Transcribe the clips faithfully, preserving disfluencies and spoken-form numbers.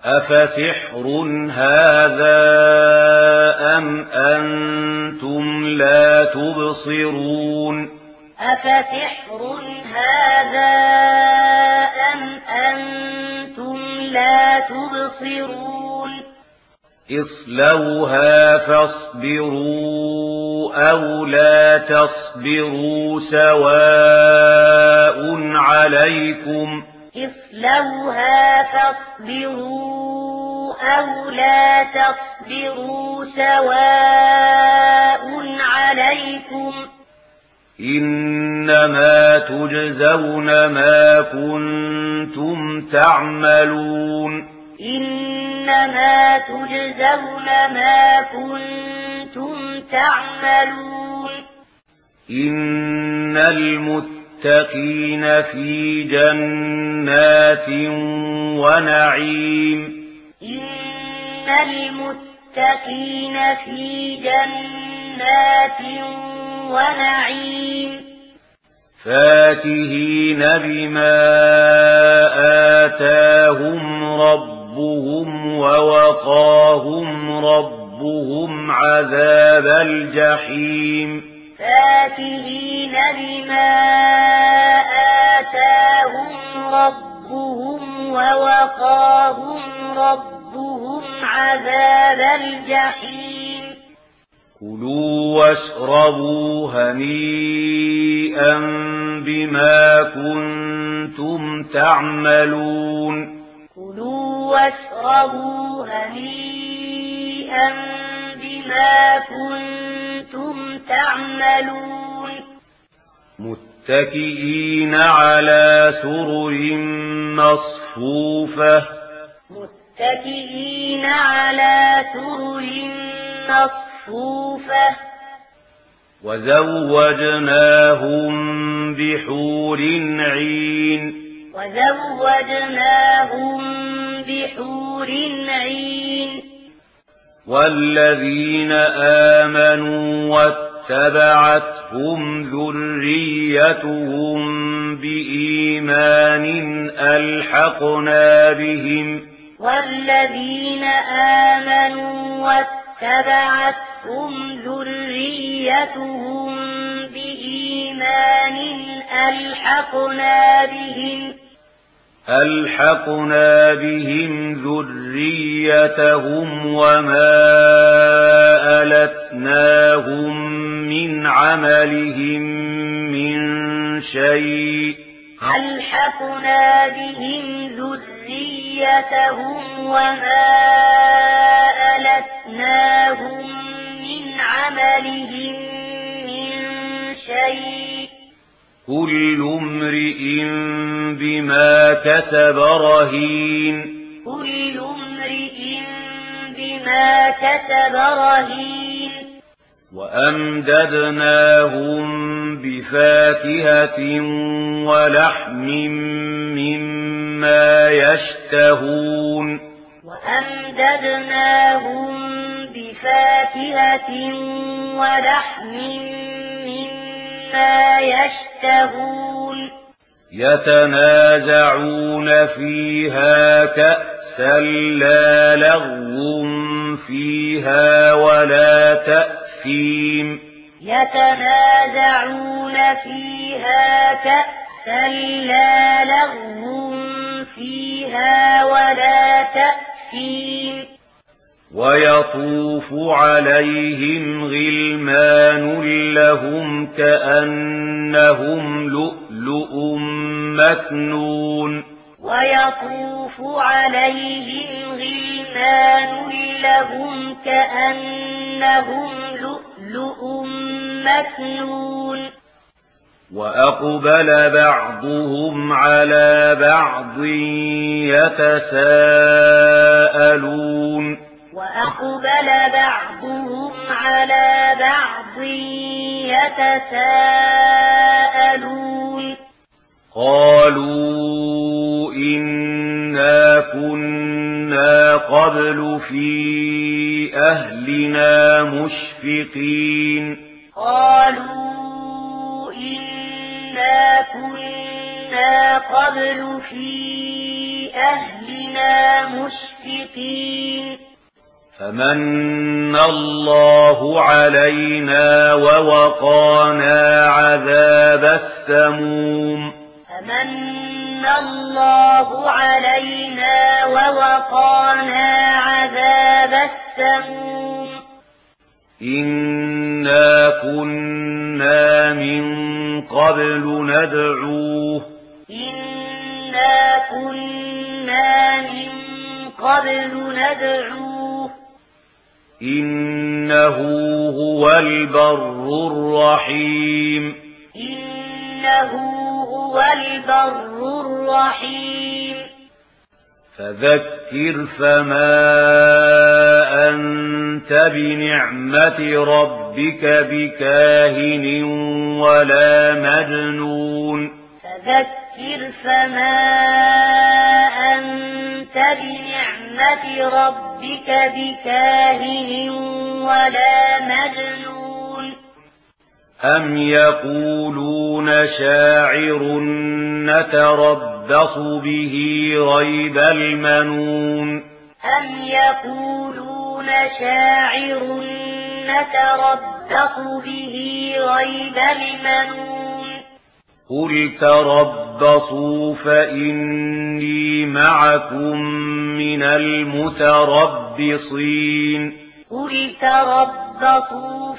أفسحر هذا أم أنتم لا تبصرون أفسحر هذا أم أنتم لا تبصرون اصلوها فاصبروا أو لا تصبروا سواء عليكم اصلوها فاصبروا أو لا تصبروا سواء عليكم إنما تجزون ما كنتم تعملون إنما تجزون ما كنتم تعملون إن المتقين في جنات ونعيم إن المتقين في جنات ونعيم فاكهين بما آتاهم ربهم ووقاهم ربهم عذاب الجحيم فاكهين بما آتاهم ربهم ووقاهم ربهم عذاب الجحيم كلوا واشربوا هنيئا بما كنتم تعملون كلوا واشربوا هنيئا بما كنتم تعملون متكئين على سرر مصفوفة متكئين على سرر مصفوفة وزوجناهم بحور عين وزوجناهم بحور عين والذين آمنوا واتبعتهم ذريتهم بإيمان ألحقنا بهم والذين آمنوا واتبعتهم ذريتهم بإيمان ألحقنا بهم ألحقنا بهم ذريتهم وما ألتناهم من عملهم من شيء ألحقنا بهم ذريتهم وما ألتناهم من عملهم من شيء كل امرئ بما كسب رهين كل امرئ بما كسب رهين وأمددناهم بفاكهة ولحم مما يشتهون وأمددناهم بفاكهة ولحم مما يشتهون يتنازعون فيها كأسا لا لغو فيها ولا تأثيم يتنازعون فيها كأسا لا لغو فيها ولا تأثيم ويطوف عليهم غلمان لهم كأنهم لؤلؤ مكنون ويطوف عليهم غلمان لهم كأنهم لؤلؤ مكنون وأقبل بعضهم على بعض يتساءلون وأقبل بعضهم على بعض يتساءلون قالوا إنا كنا قبل في أهلنا مشفقين قالوا إنا كنا قبل في أهلنا مشفقين مشفقين فمن الله علينا ووقانا عذاب السموم فمن الله علينا ووقانا عذاب السموم إنا كنا من قبل ندعوه إنا كنا من قبل ندعوه إنه هو البر الرحيم إنه هو البر الرحيم فذكر فما أنت بنعمة ربك بكاهن ولا مجنون فذكر فما أنت بنعمة ربك بكاهن ولا مجنون أم يقولون شاعر نتربص به ريب المنون أم يقولون شاعر نتربص به ريب المنون قل تربصوا فإني معكم من المتربصين قل تربصوا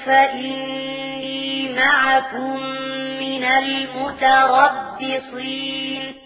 فإني معكم من المتربصين